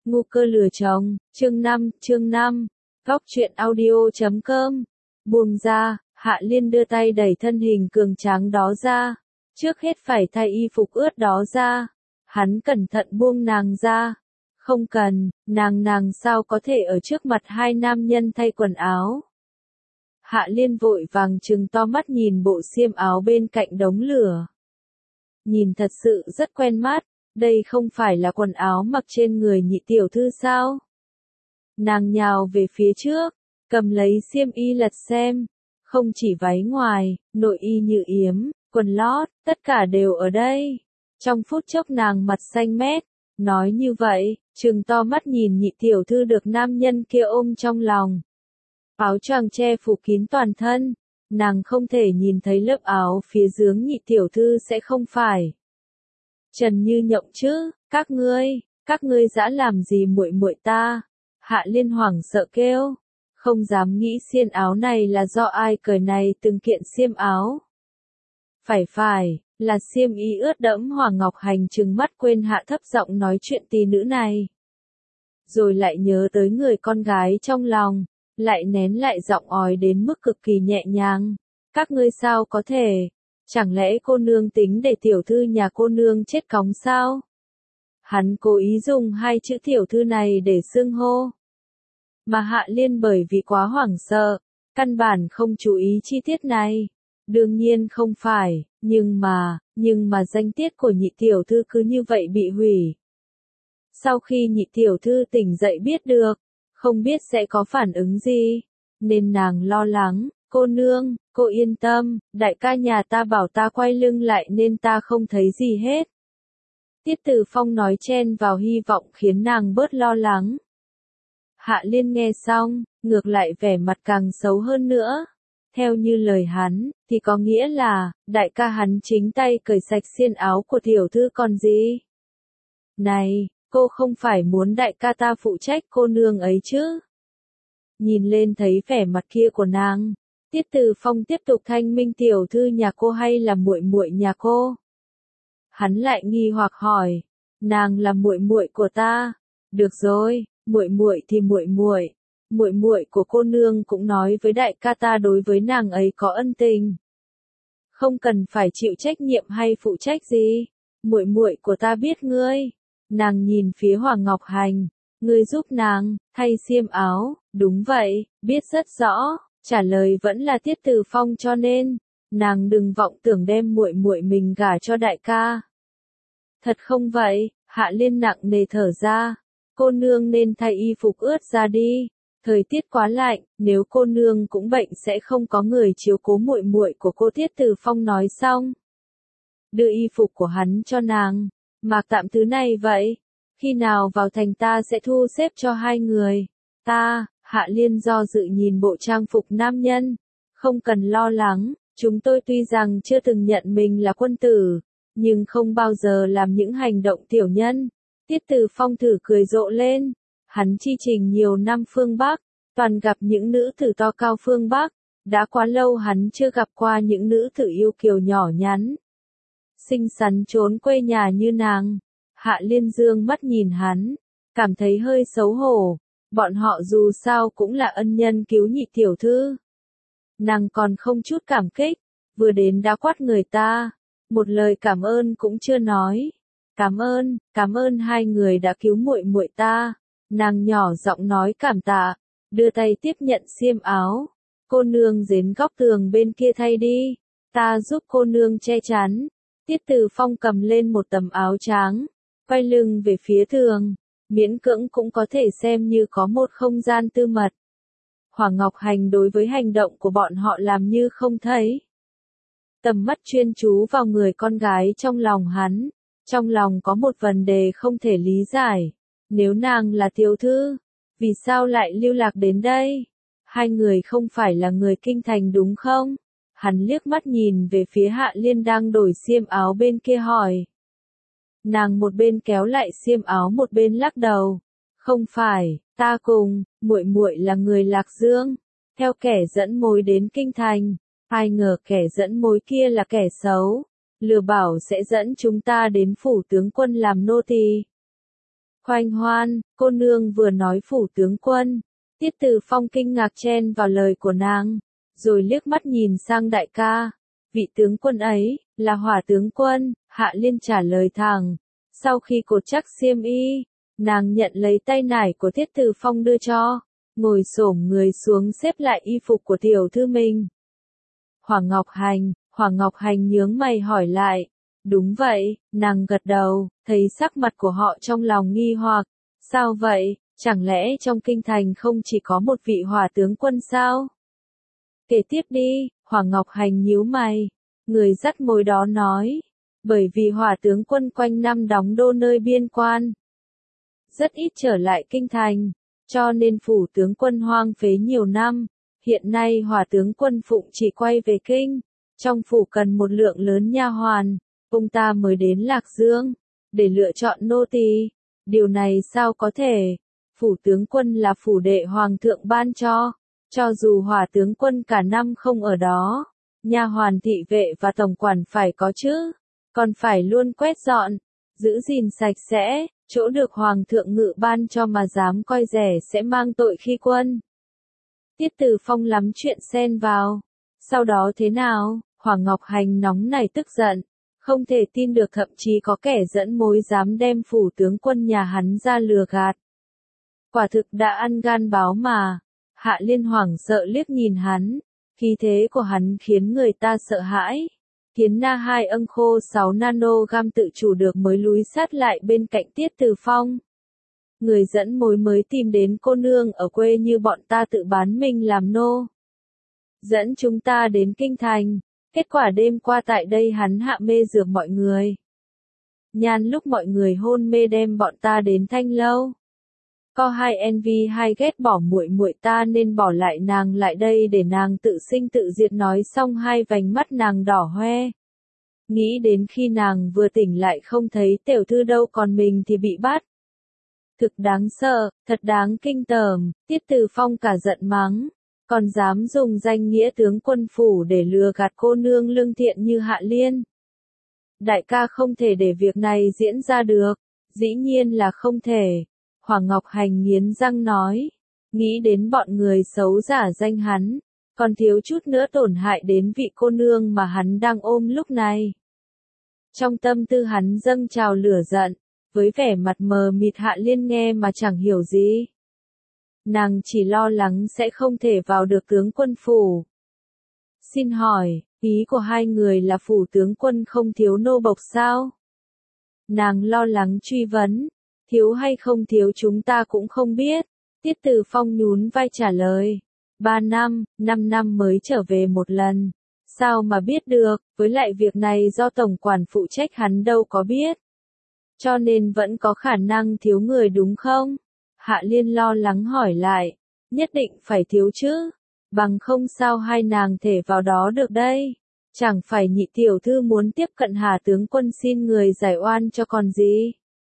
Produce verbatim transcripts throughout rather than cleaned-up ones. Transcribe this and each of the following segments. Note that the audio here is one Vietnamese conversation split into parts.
Ngu cơ lừa chồng, chương năm, chương năm, góc truyện audio chấm com. Buông ra, Hạ Liên đưa tay đẩy thân hình cường tráng đó ra. Trước hết phải thay y phục ướt đó ra. Hắn cẩn thận buông nàng ra. Không cần, nàng nàng sao có thể ở trước mặt hai nam nhân thay quần áo. Hạ Liên vội vàng trừng to mắt nhìn bộ xiêm áo bên cạnh đống lửa. Nhìn thật sự rất quen mắt, đây không phải là quần áo mặc trên người nhị tiểu thư sao? Nàng nhào về phía trước, cầm lấy xiêm y lật xem, không chỉ váy ngoài, nội y như yếm, quần lót, tất cả đều ở đây. Trong phút chốc nàng mặt xanh mét, nói như vậy, trừng to mắt nhìn nhị tiểu thư được nam nhân kia ôm trong lòng. Áo choàng che phủ kín toàn thân, nàng không thể nhìn thấy lớp áo phía dưới nhị tiểu thư sẽ không phải. Trần Như Nhộng chứ, các ngươi, các ngươi dã làm gì muội muội ta? Hạ Liên hoảng sợ kêu, không dám nghĩ xiêm áo này là do ai cởi này từng kiện xiêm áo. Phải phải, là xiêm y ướt đẫm. Hoàng Ngọc Hành trừng mắt quên hạ thấp giọng nói chuyện tỷ nữ này. Rồi lại nhớ tới người con gái trong lòng, lại nén lại giọng ói đến mức cực kỳ nhẹ nhàng. Các ngươi sao có thể? Chẳng lẽ cô nương tính để tiểu thư nhà cô nương chết cóng sao? Hắn cố ý dùng hai chữ tiểu thư này để xưng hô. Mà Hạ Liên bởi vì quá hoảng sợ, căn bản không chú ý chi tiết này. Đương nhiên không phải, nhưng mà, nhưng mà danh tiết của nhị tiểu thư cứ như vậy bị hủy. Sau khi nhị tiểu thư tỉnh dậy biết được, không biết sẽ có phản ứng gì, nên nàng lo lắng. Cô nương, cô yên tâm, đại ca nhà ta bảo ta quay lưng lại nên ta không thấy gì hết. Tiết Tử Phong nói chen vào hy vọng khiến nàng bớt lo lắng. Hạ Liên nghe xong, ngược lại vẻ mặt càng xấu hơn nữa. Theo như lời hắn, thì có nghĩa là, đại ca hắn chính tay cởi sạch xiêm áo của tiểu thư còn gì. Này, cô không phải muốn đại ca ta phụ trách cô nương ấy chứ? Nhìn lên thấy vẻ mặt kia của nàng, Tiết Tử Phong tiếp tục thanh minh tiểu thư nhà cô hay là muội muội nhà cô? Hắn lại nghi hoặc hỏi, nàng là muội muội của ta. Được rồi, muội muội thì muội muội, muội muội của cô nương cũng nói với đại ca ta đối với nàng ấy có ân tình, không cần phải chịu trách nhiệm hay phụ trách gì. Muội muội của ta biết ngươi. Nàng nhìn phía Hoàng Ngọc Hành, ngươi giúp nàng thay xiêm áo? Đúng vậy, biết rất rõ. Trả lời vẫn là Tiết Tử Phong, cho nên nàng đừng vọng tưởng đem muội muội mình gả cho đại ca. Thật không vậy? Hạ Liên nặng nề thở ra. Cô nương nên thay y phục ướt ra đi. Thời tiết quá lạnh, nếu cô nương cũng bệnh sẽ không có người chiếu cố muội muội của cô. Tiết Tử Phong nói xong, đưa y phục của hắn cho nàng. Mặc tạm thứ này vậy, khi nào vào thành ta sẽ thu xếp cho hai người. Ta, Hạ Liên do dự nhìn bộ trang phục nam nhân. Không cần lo lắng, chúng tôi tuy rằng chưa từng nhận mình là quân tử, nhưng không bao giờ làm những hành động tiểu nhân. Tiết Tử Phong thử cười rộ lên. Hắn chi trình nhiều năm phương Bắc, toàn gặp những nữ tử to cao phương Bắc. Đã quá lâu hắn chưa gặp qua những nữ tử yêu kiều nhỏ nhắn, xinh xắn trốn quê nhà như nàng. Hạ Liên dương mắt nhìn hắn, cảm thấy hơi xấu hổ. Bọn họ dù sao cũng là ân nhân cứu nhị tiểu thư. Nàng còn không chút cảm kích, vừa đến đã quát người ta, một lời cảm ơn cũng chưa nói. Cảm ơn, cảm ơn hai người đã cứu muội muội ta. Nàng nhỏ giọng nói cảm tạ, đưa tay tiếp nhận xiêm áo. Cô nương đến góc tường bên kia thay đi, ta giúp cô nương che chắn. Tiết Tử Phong cầm lên một tấm áo trắng, quay lưng về phía tường, miễn cưỡng cũng có thể xem như có một không gian tư mật. Hoàng Ngọc Hành đối với hành động của bọn họ làm như không thấy. Tầm mắt chuyên chú vào người con gái trong lòng hắn, trong lòng có một vấn đề không thể lý giải. Nếu nàng là tiểu thư, vì sao lại lưu lạc đến đây? Hai người không phải là người kinh thành đúng không? Hắn liếc mắt nhìn về phía Hạ Liên đang đổi xiêm áo bên kia hỏi. Nàng một bên kéo lại xiêm áo một bên lắc đầu. Không phải, ta cùng muội muội là người Lạc Dương, theo kẻ dẫn mối đến kinh thành. Ai ngờ kẻ dẫn mối kia là kẻ xấu, lừa bảo sẽ dẫn chúng ta đến phủ tướng quân làm nô tỳ. Khoanh hoan, cô nương vừa nói phủ tướng quân. Tiết Từ Phong kinh ngạc chen vào lời của nàng, rồi liếc mắt nhìn sang đại ca. Vị tướng quân ấy, là Hỏa tướng quân, Hạ Liên trả lời thẳng. Sau khi cột chắc xiêm y, nàng nhận lấy tay nải của Tiết Từ Phong đưa cho, ngồi xổm người xuống xếp lại y phục của tiểu thư mình. Hoàng Ngọc Hành, Hoàng Ngọc Hành nhướng mày hỏi lại. Đúng vậy, nàng gật đầu, thấy sắc mặt của họ trong lòng nghi hoặc. Sao vậy, chẳng lẽ trong kinh thành không chỉ có một vị Hỏa tướng quân sao? Kể tiếp đi, Hoàng Ngọc Hành nhíu mày. Người dắt mối đó nói. Bởi vì Hỏa tướng quân quanh năm đóng đô nơi biên quan, rất ít trở lại kinh thành, cho nên phủ tướng quân hoang phế nhiều năm. Hiện nay Hỏa tướng quân phụng chỉ quay về kinh, trong phủ cần một lượng lớn nha hoàn, ông ta mới đến Lạc Dương để lựa chọn nô tỳ. Điều này sao có thể? Phủ tướng quân là phủ đệ hoàng thượng ban cho, cho dù Hỏa tướng quân cả năm không ở đó, nha hoàn thị vệ và tổng quản phải có chứ, còn phải luôn quét dọn, giữ gìn sạch sẽ. Chỗ được hoàng thượng ngự ban cho mà dám coi rẻ sẽ mang tội khi quân. Tiết Từ Phong lắm chuyện xen vào. Sau đó thế nào? Hoàng Ngọc Hành nóng nảy tức giận, không thể tin được thậm chí có kẻ dẫn mối dám đem phủ tướng quân nhà hắn ra lừa gạt. Quả thực đã ăn gan báo mà. Hạ Liên hoảng sợ liếc nhìn hắn, khí thế của hắn khiến người ta sợ hãi. Khiến na hai âng khô sáu nanogam tự chủ được mới lúi sát lại bên cạnh Tiết Từ Phong. Người dẫn mối mới tìm đến cô nương ở quê như bọn ta tự bán mình làm nô. Dẫn chúng ta đến kinh thành, kết quả đêm qua tại đây hắn hạ mê dược mọi người. Nhan lúc mọi người hôn mê đem bọn ta đến Thanh Lâu. Có hai envy hai ghét bỏ muội muội ta nên bỏ lại nàng lại đây để nàng tự sinh tự diệt, nói xong hai vành mắt nàng đỏ hoe. Nghĩ đến khi nàng vừa tỉnh lại không thấy tiểu thư đâu còn mình thì bị bắt. Thực đáng sợ, thật đáng kinh tởm. Tiết Từ Phong cả giận mắng, còn dám dùng danh nghĩa tướng quân phủ để lừa gạt cô nương lương thiện như Hạ Liên. Đại ca không thể để việc này diễn ra được. Dĩ nhiên là không thể. Hoàng Ngọc Hành nghiến răng nói, nghĩ đến bọn người xấu giả danh hắn, còn thiếu chút nữa tổn hại đến vị cô nương mà hắn đang ôm lúc này. Trong tâm tư hắn dâng trào lửa giận, với vẻ mặt mờ mịt Hạ Liên nghe mà chẳng hiểu gì. Nàng chỉ lo lắng sẽ không thể vào được tướng quân phủ. Xin hỏi, ý của hai người là phủ tướng quân không thiếu nô bộc sao? Nàng lo lắng truy vấn. Thiếu hay không thiếu chúng ta cũng không biết. Tiết Từ Phong nhún vai trả lời. Ba năm, năm năm mới trở về một lần. Sao mà biết được, với lại việc này do tổng quản phụ trách hắn đâu có biết. Cho nên vẫn có khả năng thiếu người đúng không? Hạ Liên lo lắng hỏi lại. Nhất định phải thiếu chứ. Bằng không sao hai nàng thể vào đó được đây. Chẳng phải nhị tiểu thư muốn tiếp cận Hà tướng quân xin người giải oan cho còn gì.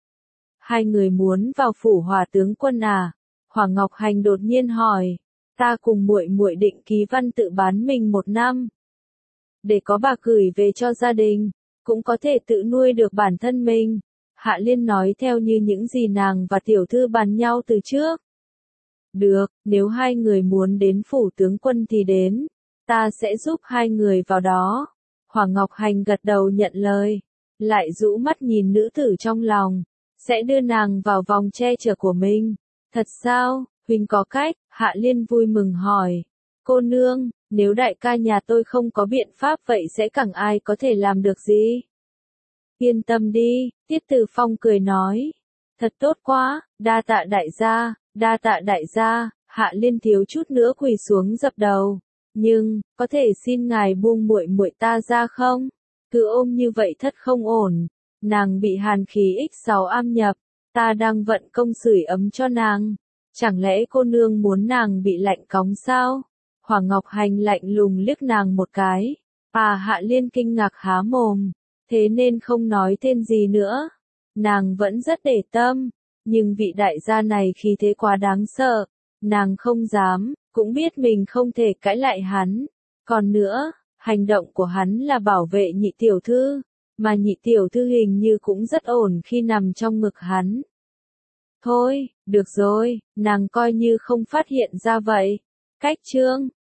Hai người muốn vào phủ Hỏa tướng quân à? Hoàng Ngọc Hành đột nhiên hỏi. Ta cùng muội muội định ký văn tự bán mình một năm. Để có bạc gửi về cho gia đình, cũng có thể tự nuôi được bản thân mình. Hạ Liên nói theo như những gì nàng và tiểu thư bàn nhau từ trước. Được, nếu hai người muốn đến phủ tướng quân thì đến. Ta sẽ giúp hai người vào đó. Hoàng Ngọc Hành gật đầu nhận lời. Lại rũ mắt nhìn nữ tử trong lòng. Sẽ đưa nàng vào vòng che chở của mình. Thật sao, huynh có cách? Hạ Liên vui mừng hỏi. Cô nương, nếu đại ca nhà tôi không có biện pháp vậy sẽ chẳng ai có thể làm được gì. Yên tâm đi, Tiết Từ Phong cười nói. Thật tốt quá, đa tạ đại gia, đa tạ đại gia. Hạ Liên thiếu chút nữa quỳ xuống dập đầu. Nhưng, có thể xin ngài buông muội muội ta ra không? Cứ ôm như vậy thất không ổn. Nàng bị hàn khí nhân sáu am nhập, ta đang vận công sưởi ấm cho nàng. Chẳng lẽ cô nương muốn nàng bị lạnh cóng sao? Hoàng Ngọc Hành lạnh lùng liếc nàng một cái. À, Hạ Liên kinh ngạc há mồm, thế nên không nói thêm gì nữa. Nàng vẫn rất để tâm, nhưng vị đại gia này khí thế quá đáng sợ. Nàng không dám, cũng biết mình không thể cãi lại hắn. Còn nữa, hành động của hắn là bảo vệ nhị tiểu thư. Mà nhị tiểu thư hình như cũng rất ổn khi nằm trong ngực hắn. Thôi, được rồi, nàng coi như không phát hiện ra vậy. Cách chương